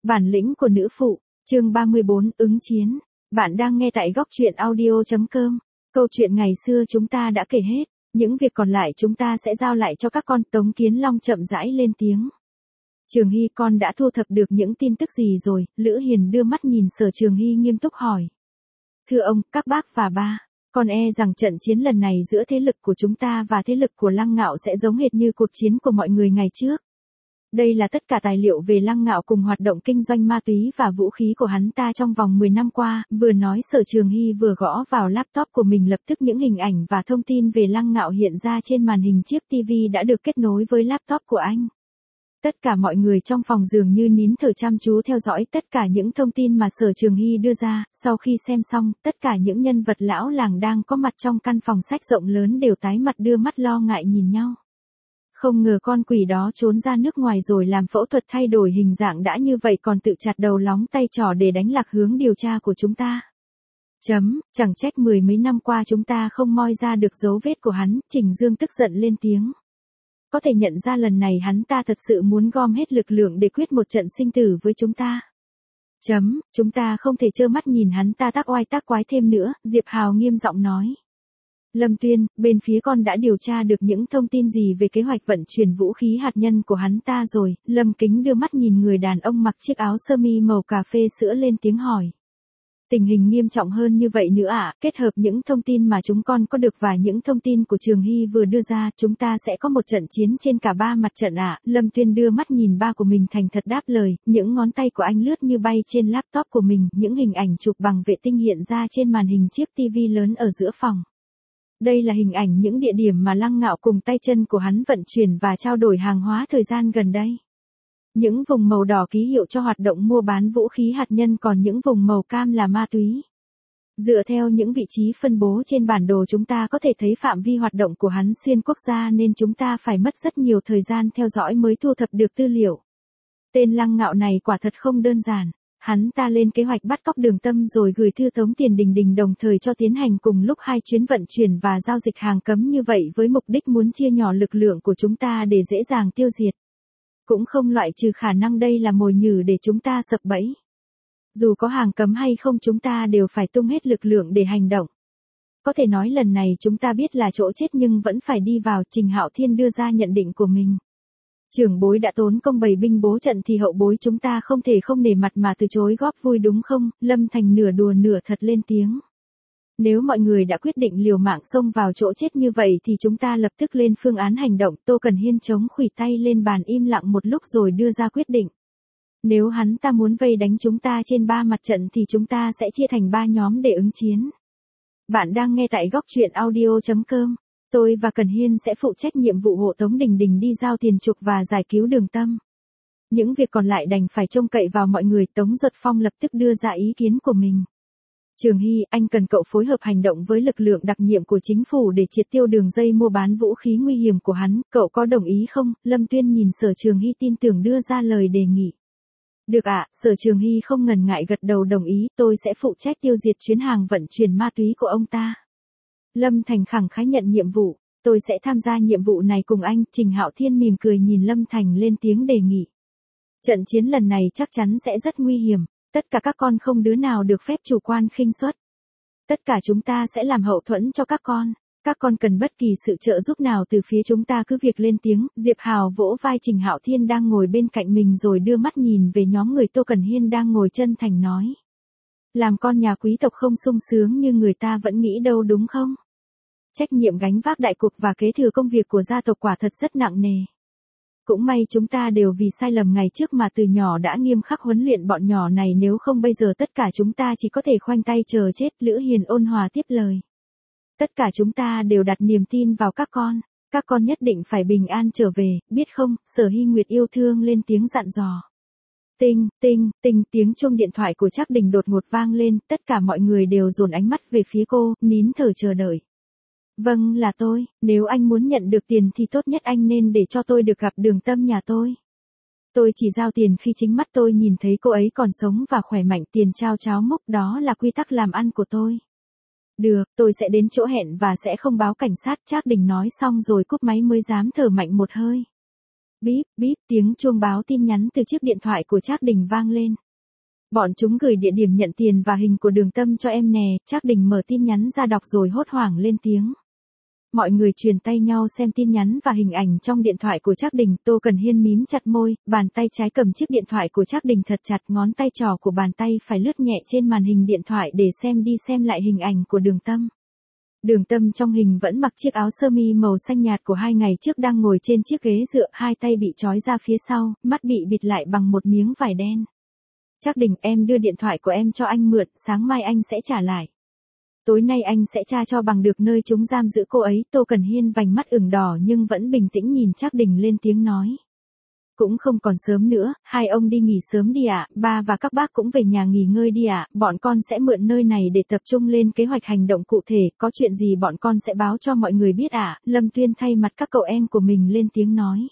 Bản lĩnh của nữ phụ, chương 34, ứng chiến. Bạn đang nghe tại góc truyện audio.com. Câu chuyện ngày xưa chúng ta đã kể hết, những việc còn lại chúng ta sẽ giao lại cho các con. Tống Kiến Long chậm rãi lên tiếng. Trường Hy, con đã thu thập được những tin tức gì rồi? Lữ Hiền đưa mắt nhìn Sở Trường Hy nghiêm túc hỏi. Thưa ông, các bác và ba, con e rằng trận chiến lần này giữa thế lực của chúng ta và thế lực của Lăng Ngạo sẽ giống hệt như cuộc chiến của mọi người ngày trước. Đây là tất cả tài liệu về Lăng Ngạo cùng hoạt động kinh doanh ma túy và vũ khí của hắn ta trong vòng 10 năm qua. Vừa nói, Sở Trường Hy vừa gõ vào laptop của mình, lập tức những hình ảnh và thông tin về Lăng Ngạo hiện ra trên màn hình chiếc TV đã được kết nối với laptop của anh. Tất cả mọi người trong phòng dường như nín thở chăm chú theo dõi tất cả những thông tin mà Sở Trường Hy đưa ra. Sau khi xem xong, tất cả những nhân vật lão làng đang có mặt trong căn phòng sách rộng lớn đều tái mặt đưa mắt lo ngại nhìn nhau. Không ngờ con quỷ đó trốn ra nước ngoài rồi làm phẫu thuật thay đổi hình dạng đã như vậy còn tự chặt đầu lóng tay trỏ để đánh lạc hướng điều tra của chúng ta. Chẳng trách 10 mấy năm qua chúng ta không moi ra được dấu vết của hắn. Trình Dương tức giận lên tiếng. Có thể nhận ra lần này hắn ta thật sự muốn gom hết lực lượng để quyết một trận sinh tử với chúng ta. Chúng ta không thể trơ mắt nhìn hắn ta tác oai tác quái thêm nữa, Diệp Hào nghiêm giọng nói. Lâm Tuyên, bên phía con đã điều tra được những thông tin gì về kế hoạch vận chuyển vũ khí hạt nhân của hắn ta rồi? Lâm Kính đưa mắt nhìn người đàn ông mặc chiếc áo sơ mi màu cà phê sữa lên tiếng hỏi. Tình hình nghiêm trọng hơn như vậy nữa ạ, kết hợp những thông tin mà chúng con có được và những thông tin của Trường Hy vừa đưa ra, chúng ta sẽ có một trận chiến trên cả ba mặt trận ạ. Lâm Tuyên đưa mắt nhìn ba của mình thành thật đáp lời, những ngón tay của anh lướt như bay trên laptop của mình, những hình ảnh chụp bằng vệ tinh hiện ra trên màn hình chiếc TV lớn ở giữa phòng. Đây là hình ảnh những địa điểm mà Lăng Ngạo cùng tay chân của hắn vận chuyển và trao đổi hàng hóa thời gian gần đây. Những vùng màu đỏ ký hiệu cho hoạt động mua bán vũ khí hạt nhân, còn những vùng màu cam là ma túy. Dựa theo những vị trí phân bố trên bản đồ chúng ta có thể thấy phạm vi hoạt động của hắn xuyên quốc gia, nên chúng ta phải mất rất nhiều thời gian theo dõi mới thu thập được tư liệu. Tên Lăng Ngạo này quả thật không đơn giản. Hắn ta lên kế hoạch bắt cóc Đường Tâm rồi gửi thư tống tiền Đình Đình đồng thời cho tiến hành cùng lúc 2 chuyến vận chuyển và giao dịch hàng cấm như vậy với mục đích muốn chia nhỏ lực lượng của chúng ta để dễ dàng tiêu diệt. Cũng không loại trừ khả năng đây là mồi nhử để chúng ta sập bẫy. Dù có hàng cấm hay không chúng ta đều phải tung hết lực lượng để hành động. Có thể nói lần này chúng ta biết là chỗ chết nhưng vẫn phải đi vào. Trình Hạo Thiên đưa ra nhận định của mình. Trưởng bối đã tốn công bày binh bố trận thì hậu bối chúng ta không thể không nể mặt mà từ chối góp vui đúng không? Lâm Thành nửa đùa nửa thật lên tiếng. Nếu mọi người đã quyết định liều mạng xông vào chỗ chết như vậy thì chúng ta lập tức lên phương án hành động. Tô Cần Hiên chống khuỷu tay lên bàn im lặng một lúc rồi đưa ra quyết định. Nếu hắn ta muốn vây đánh chúng ta trên 3 mặt trận thì chúng ta sẽ chia thành 3 nhóm để ứng chiến. Bạn đang nghe tại góc truyện audio.com. Tôi và Cần Hiên sẽ phụ trách nhiệm vụ hộ tống Đình Đình đi giao tiền chuộc và giải cứu Đường Tâm. Những việc còn lại đành phải trông cậy vào mọi người. Tống Duật Phong lập tức đưa ra ý kiến của mình. Trường Hy, anh cần cậu phối hợp hành động với lực lượng đặc nhiệm của chính phủ để triệt tiêu đường dây mua bán vũ khí nguy hiểm của hắn, cậu có đồng ý không? Lâm Tuyên nhìn Sở Trường Hy tin tưởng đưa ra lời đề nghị. Được ạ, Sở Trường Hy không ngần ngại gật đầu đồng ý, tôi sẽ phụ trách tiêu diệt chuyến hàng vận chuyển ma túy của ông ta. Lâm Thành khẳng khái nhận nhiệm vụ, tôi sẽ tham gia nhiệm vụ này cùng anh. Trình Hạo Thiên mỉm cười nhìn Lâm Thành lên tiếng đề nghị. Trận chiến lần này chắc chắn sẽ rất nguy hiểm. Tất cả các con không đứa nào được phép chủ quan khinh suất. Tất cả chúng ta sẽ làm hậu thuẫn cho các con. Các con cần bất kỳ sự trợ giúp nào từ phía chúng ta cứ việc lên tiếng. Diệp Hào vỗ vai Trình Hạo Thiên đang ngồi bên cạnh mình rồi đưa mắt nhìn về nhóm người. Tô Cần Hiên đang ngồi chân thành nói. Làm con nhà quý tộc không sung sướng như người ta vẫn nghĩ đâu đúng không? Trách nhiệm gánh vác đại cục và kế thừa công việc của gia tộc quả thật rất nặng nề. Cũng may chúng ta đều vì sai lầm ngày trước mà từ nhỏ đã nghiêm khắc huấn luyện bọn nhỏ này, nếu không bây giờ tất cả chúng ta chỉ có thể khoanh tay chờ chết. Lữ Hiền ôn hòa tiếp lời. Tất cả chúng ta đều đặt niềm tin vào các con nhất định phải bình an trở về, biết không? Sở Hy Nguyệt yêu thương lên tiếng dặn dò. Tinh, tiếng chuông điện thoại của Trác Đình đột ngột vang lên, tất cả mọi người đều dồn ánh mắt về phía cô, nín thở chờ đợi. Vâng, là tôi, nếu anh muốn nhận được tiền thì tốt nhất anh nên để cho tôi được gặp Đường Tâm nhà tôi. Tôi chỉ giao tiền khi chính mắt tôi nhìn thấy cô ấy còn sống và khỏe mạnh, tiền trao cháo múc, đó là quy tắc làm ăn của tôi. Được, tôi sẽ đến chỗ hẹn và sẽ không báo cảnh sát. Trác Đình nói xong rồi cúp máy mới dám thở mạnh một hơi. Bíp, bíp, tiếng chuông báo tin nhắn từ chiếc điện thoại của Trác Đình vang lên. Bọn chúng gửi địa điểm nhận tiền và hình của Đường Tâm cho em nè. Trác Đình mở tin nhắn ra đọc rồi hốt hoảng lên tiếng. Mọi người truyền tay nhau xem tin nhắn và hình ảnh trong điện thoại của Trác Đình. Tô Cần Hiên mím chặt môi, bàn tay trái cầm chiếc điện thoại của Trác Đình thật chặt, ngón tay trỏ của bàn tay phải lướt nhẹ trên màn hình điện thoại để xem đi xem lại hình ảnh của Đường Tâm. Đường Tâm trong hình vẫn mặc chiếc áo sơ mi màu xanh nhạt của 2 ngày trước, đang ngồi trên chiếc ghế dựa, hai tay bị trói ra phía sau, mắt bị bịt lại bằng một miếng vải đen. Trác Đình, em đưa điện thoại của em cho anh mượn, sáng mai anh sẽ trả lại. Tối nay anh sẽ tra cho bằng được nơi chúng giam giữ cô ấy. Tô Cần Hiên vành mắt ửng đỏ nhưng vẫn bình tĩnh nhìn Trác Đình lên tiếng nói. Cũng không còn sớm nữa, hai ông đi nghỉ sớm đi ạ, ba và các bác cũng về nhà nghỉ ngơi đi ạ, bọn con sẽ mượn nơi này để tập trung lên kế hoạch hành động cụ thể, có chuyện gì bọn con sẽ báo cho mọi người biết ạ. Lâm Tuyên thay mặt các cậu em của mình lên tiếng nói.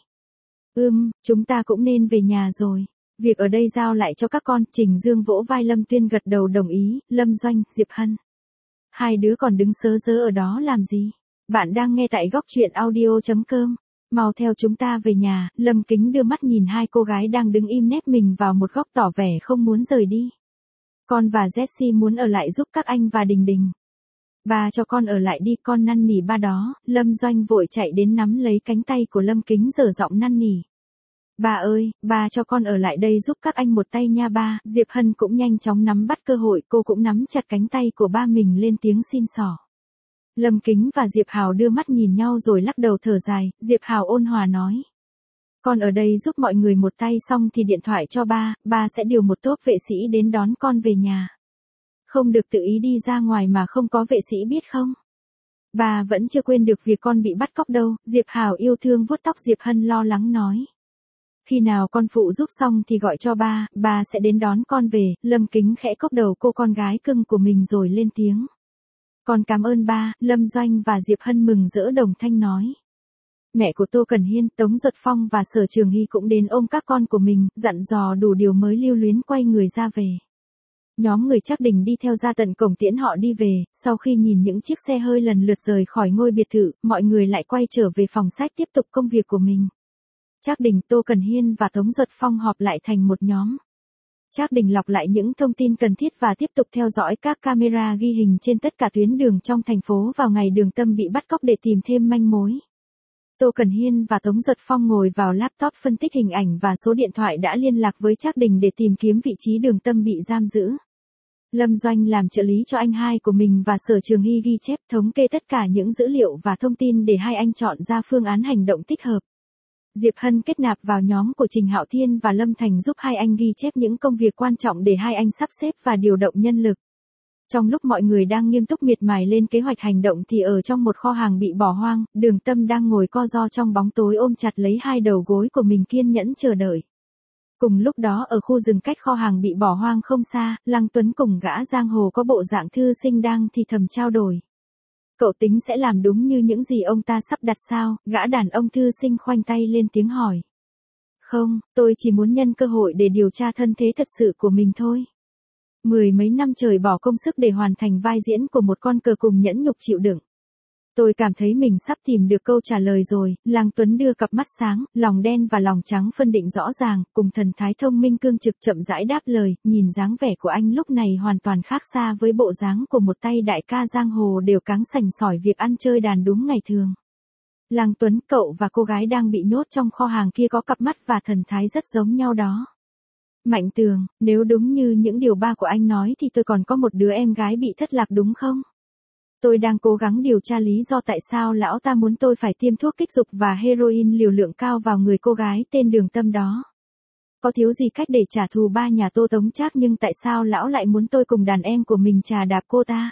Chúng ta cũng nên về nhà rồi. Việc ở đây giao lại cho các con. Trình Dương vỗ vai Lâm Tuyên gật đầu đồng ý. Lâm Doanh, Diệp Hân. Hai đứa còn đứng sớ rớ ở đó làm gì? Bạn đang nghe tại góc truyện audio.com. Mau theo chúng ta về nhà. Lâm Kính đưa mắt nhìn hai cô gái đang đứng im nép mình vào một góc tỏ vẻ không muốn rời đi. Con và Jessie muốn ở lại giúp các anh và Đình Đình. Ba cho con ở lại đi, con năn nỉ ba đó. Lâm Doanh vội chạy đến nắm lấy cánh tay của Lâm Kính dở giọng năn nỉ. Ba ơi, ba cho con ở lại đây giúp các anh một tay nha ba. Diệp Hân cũng nhanh chóng nắm bắt cơ hội, cô cũng nắm chặt cánh tay của ba mình lên tiếng xin xỏ. Lâm Kính và Diệp Hào đưa mắt nhìn nhau rồi lắc đầu thở dài. Diệp Hào ôn hòa nói. Con ở đây giúp mọi người một tay xong thì điện thoại cho ba sẽ điều một tốp vệ sĩ đến đón con về nhà. Không được tự ý đi ra ngoài mà không có vệ sĩ biết không? Ba vẫn chưa quên được việc con bị bắt cóc đâu. Diệp Hào yêu thương vuốt tóc Diệp Hân lo lắng nói. Khi nào con phụ giúp xong thì gọi cho ba sẽ đến đón con về. Lâm Kính khẽ cốc đầu cô con gái cưng của mình rồi lên tiếng. Con cảm ơn ba. Lâm Doanh và Diệp Hân mừng rỡ đồng thanh nói. Mẹ của Tô Cần Hiên, Tống Duật Phong và Sở Trường Hy cũng đến ôm các con của mình, dặn dò đủ điều mới lưu luyến quay người ra về. Nhóm người Trác Đình đi theo ra tận cổng tiễn họ đi về. Sau khi nhìn những chiếc xe hơi lần lượt rời khỏi ngôi biệt thự, mọi người lại quay trở về phòng sách tiếp tục công việc của mình. Trác Đình, Tô Cần Hiên và Tống Duật Phong họp lại thành một nhóm. Trác Đình lọc lại những thông tin cần thiết và tiếp tục theo dõi các camera ghi hình trên tất cả tuyến đường trong thành phố vào ngày Đường Tâm bị bắt cóc để tìm thêm manh mối. Tô Cần Hiên và Tống Duật Phong ngồi vào laptop phân tích hình ảnh và số điện thoại đã liên lạc với Trác Đình để tìm kiếm vị trí Đường Tâm bị giam giữ. Lâm Doanh làm trợ lý cho anh hai của mình và Sở Trường Hy ghi chép thống kê tất cả những dữ liệu và thông tin để hai anh chọn ra phương án hành động thích hợp. Diệp Hân kết nạp vào nhóm của Trình Hạo Thiên và Lâm Thành giúp hai anh ghi chép những công việc quan trọng để hai anh sắp xếp và điều động nhân lực. Trong lúc mọi người đang nghiêm túc miệt mài lên kế hoạch hành động thì ở trong một kho hàng bị bỏ hoang, Đường Tâm đang ngồi co ro trong bóng tối ôm chặt lấy hai đầu gối của mình kiên nhẫn chờ đợi. Cùng lúc đó ở khu rừng cách kho hàng bị bỏ hoang không xa, Lăng Tuấn cùng gã giang hồ có bộ dạng thư sinh đang thì thầm trao đổi. Cậu tính sẽ làm đúng như những gì ông ta sắp đặt sao? Gã đàn ông thư sinh khoanh tay lên tiếng hỏi. Không, tôi chỉ muốn nhân cơ hội để điều tra thân thế thật sự của mình thôi. 10 mấy năm trời bỏ công sức để hoàn thành vai diễn của một con cờ cùng nhẫn nhục chịu đựng. Tôi cảm thấy mình sắp tìm được câu trả lời rồi. Lăng Tuấn đưa cặp mắt sáng, lòng đen và lòng trắng phân định rõ ràng, cùng thần thái thông minh cương trực chậm rãi đáp lời. Nhìn dáng vẻ của anh lúc này hoàn toàn khác xa với bộ dáng của một tay đại ca giang hồ đều cáng sành sỏi việc ăn chơi đàn đúng ngày thường. Lăng Tuấn, cậu và cô gái đang bị nhốt trong kho hàng kia có cặp mắt và thần thái rất giống nhau đó. Mạnh Tường, nếu đúng như những điều ba của anh nói thì tôi còn có một đứa em gái bị thất lạc đúng không? Tôi đang cố gắng điều tra lý do tại sao lão ta muốn tôi phải tiêm thuốc kích dục và heroin liều lượng cao vào người cô gái tên Đường Tâm đó. Có thiếu gì cách để trả thù ba nhà Tô Tống Trác nhưng tại sao lão lại muốn tôi cùng đàn em của mình trà đạp cô ta?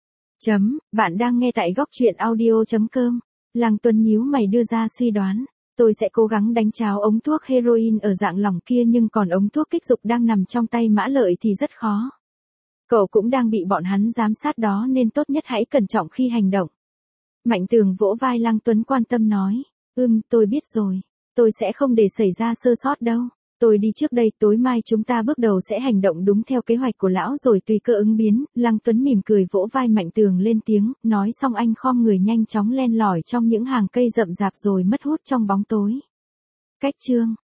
Bạn đang nghe tại góc truyện audio.com. Lăng Tuấn nhíu mày đưa ra suy đoán. Tôi sẽ cố gắng đánh tráo ống thuốc heroin ở dạng lỏng kia nhưng còn ống thuốc kích dục đang nằm trong tay Mã Lợi thì rất khó. Cậu cũng đang bị bọn hắn giám sát đó nên tốt nhất hãy cẩn trọng khi hành động. Mạnh Tường vỗ vai Lăng Tuấn quan tâm nói. Tôi biết rồi. Tôi sẽ không để xảy ra sơ sót đâu. Tôi đi trước đây, tối mai chúng ta bước đầu sẽ hành động đúng theo kế hoạch của lão rồi tùy cơ ứng biến. Lăng Tuấn mỉm cười vỗ vai Mạnh Tường lên tiếng, nói xong anh khom người nhanh chóng len lỏi trong những hàng cây rậm rạp rồi mất hút trong bóng tối. Cách chương